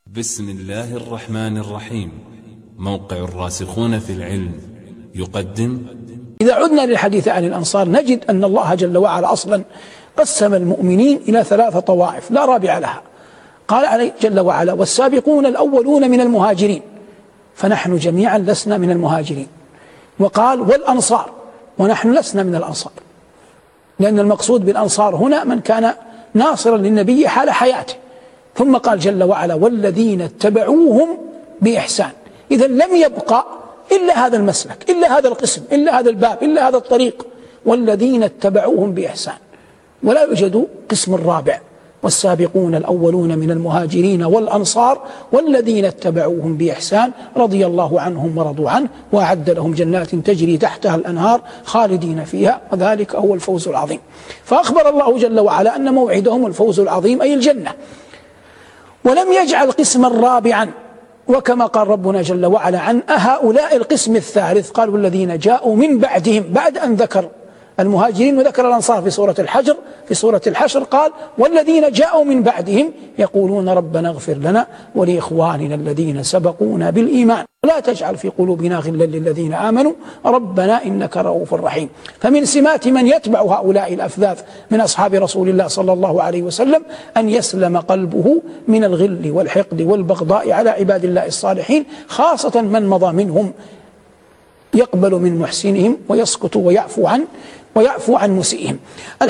بسم الله الرحمن الرحيم. موقع الراسخون في العلم يقدم. إذا عدنا للحديث عن الأنصار نجد أن الله جل وعلا أصلا قسم المؤمنين إلى 3 طوائف لا رابع لها. قال عليه جل وعلا: والسابقون الأولون من المهاجرين، فنحن جميعا لسنا من المهاجرين. وقال: والأنصار، ونحن لسنا من الأنصار، لأن المقصود بالأنصار هنا من كان ناصرا للنبي حال حياته. ثم قال جل وعلا: والذين اتبعوهم بإحسان. إذا لم يبقى إلا هذا المسلك، إلا هذا القسم، إلا هذا الباب، إلا هذا الطريق، والذين اتبعوهم بإحسان، ولا يوجد قسم الرابع: والسابقون الأولون من المهاجرين والأنصار والذين اتبعوهم بإحسان رضي الله عنهم ورضوا عنه وأعد لهم جنات تجري تحتها الأنهار خالدين فيها وذلك هو الفوز العظيم. فأخبر الله جل وعلا أن موعدهم الفوز العظيم أي الجنة، ولم يجعل قسما رابعا. وكما قال ربنا جل وعلا عن هؤلاء القسم الثالث قال: والذين جاءوا من بعدهم، بعد أن ذكر المهاجرين وذكر الأنصار في سورة الحجر، في سورة الحشر قال: والذين جاءوا من بعدهم يقولون ربنا اغفر لنا ولإخواننا الذين سبقونا بالإيمان ولا تجعل في قلوبنا غلا للذين آمنوا ربنا إنك رؤوف رحيم. فمن سمات من يتبع هؤلاء الأفذاذ من أصحاب رسول الله صلى الله عليه وسلم أن يسلم قلبه من الغل والحقد والبغضاء على عباد الله الصالحين، خاصة من مضى منهم، يقبل من محسنهم ويسكت ويعفو عن مسيئهم.